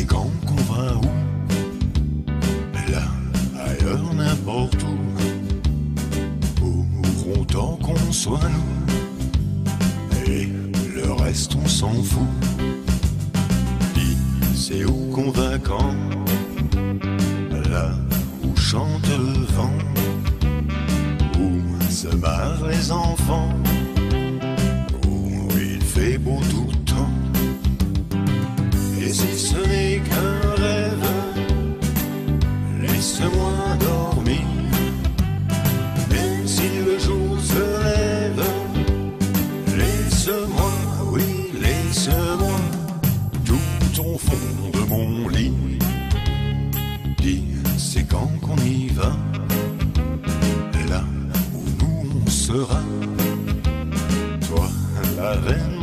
quand qu'on va où? Là, ailleurs, n'importe où. Pourront tant qu'on soit nous. Et le reste on s'en fout. Dis, c'est où qu'on va quand? Là où chante le vent, où se marrent les enfants, où il fait beau tout le temps. Et si ce n'est qu'un rêve, laisse-moi dormir. Même si le jour se lève, laisse-moi, oui, laisse-moi tout au fond de mon lit. Dis, c'est quand qu'on y va? Là où nous on sera. Toi, la reine